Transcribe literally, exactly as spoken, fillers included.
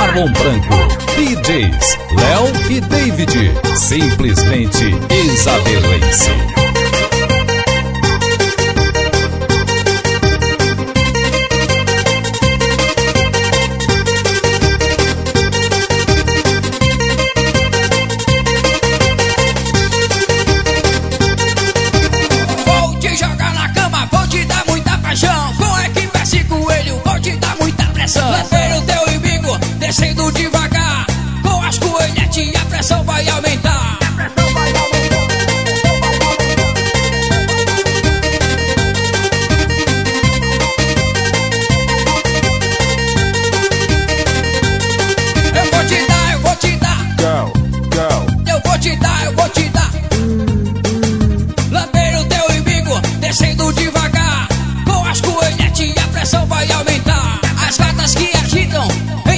Marlon Branco, D Js Léo e David, simplesmente Isabelense. Vou te jogar na cama, vou te dar muita paixão. Com equipe e coelho, vou te dar muita pressão. Lamber o teu umbigo, descendo devagar. Com as coelhetes a pressão vai aumentar. Eu vou te dar, eu vou te dar. Go, go. Eu vou te dar, eu vou te dar. Lamber o teu umbigo, descendo devagar. Com as coelhetes a pressão vai aumentar. As gatas que agitam